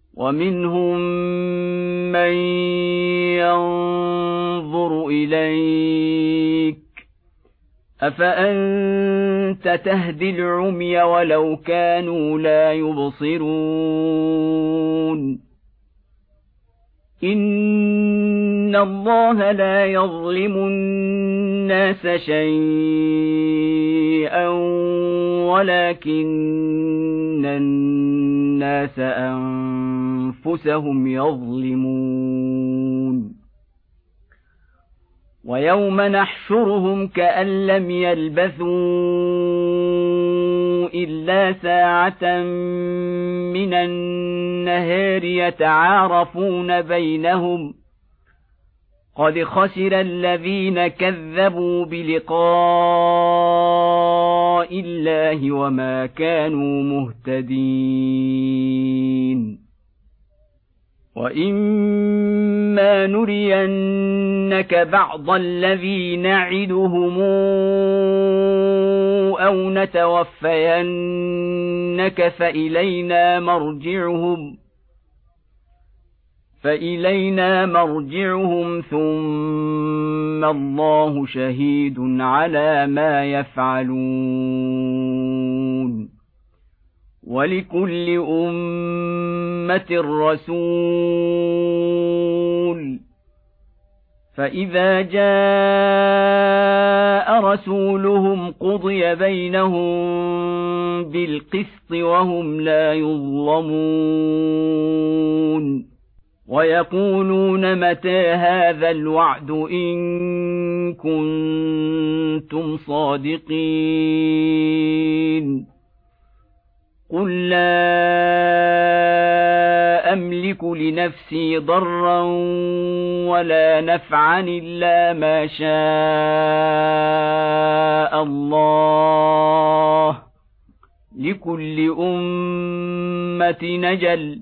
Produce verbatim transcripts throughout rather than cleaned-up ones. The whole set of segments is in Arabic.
ومنهم من ينظر إليك أفأنت تهدي العمي ولو كانوا لا يبصرون إن الله لا يظلم الناس شيئا ولكن الناس أنفسهم يظلمون ويوم نحشرهم كأن لم يلبثوا إلا ساعة من النهار يتعارفون بينهم قد خسر الذين كذبوا بلقاء الله وما كانوا مهتدين وإما نرينك بعض الذي نعدهم أو نتوفينك فإلينا مرجعهم فإلينا مرجعهم ثم الله شهيد على ما يفعلون ولكل أمة رسول فإذا جاء رسولهم قضي بينهم بالقسط وهم لا يظلمون ويقولون متى هذا الوعد إن كنتم صادقين قل لا أملك لنفسي ضرا ولا نفعا إلا ما شاء الله لكل أمة نجل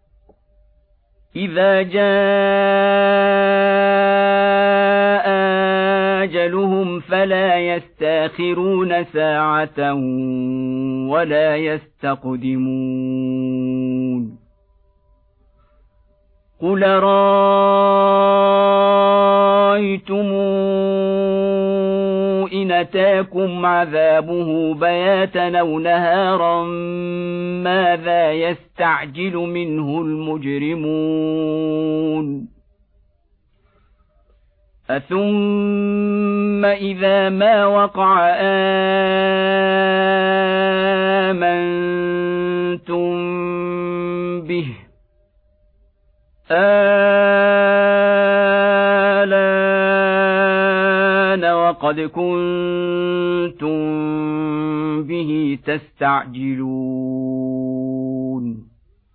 إذا جاء أجلهم فلا يستأخرون ساعة ولا يستقدمون قل رأيتم إن أتاكم عذابه بياتا أو نهارا ماذا يستعجل منه المجرمون أثم إذا ما وقع آمنتم به آلان وقد كنتم به تستعجلون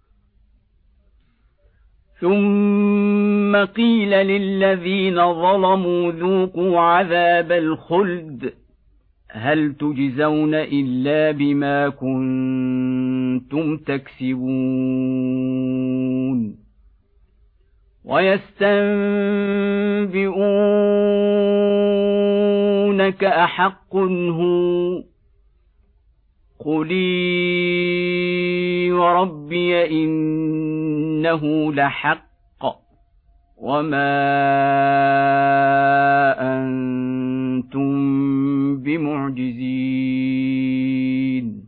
ثم قيل للذين ظلموا ذوقوا عذاب الخلد هل تجزون إلا بما كنتم تكسبون ويستنبئونك أحق هو قل وربي إنه لحق وما أنتم بمعجزين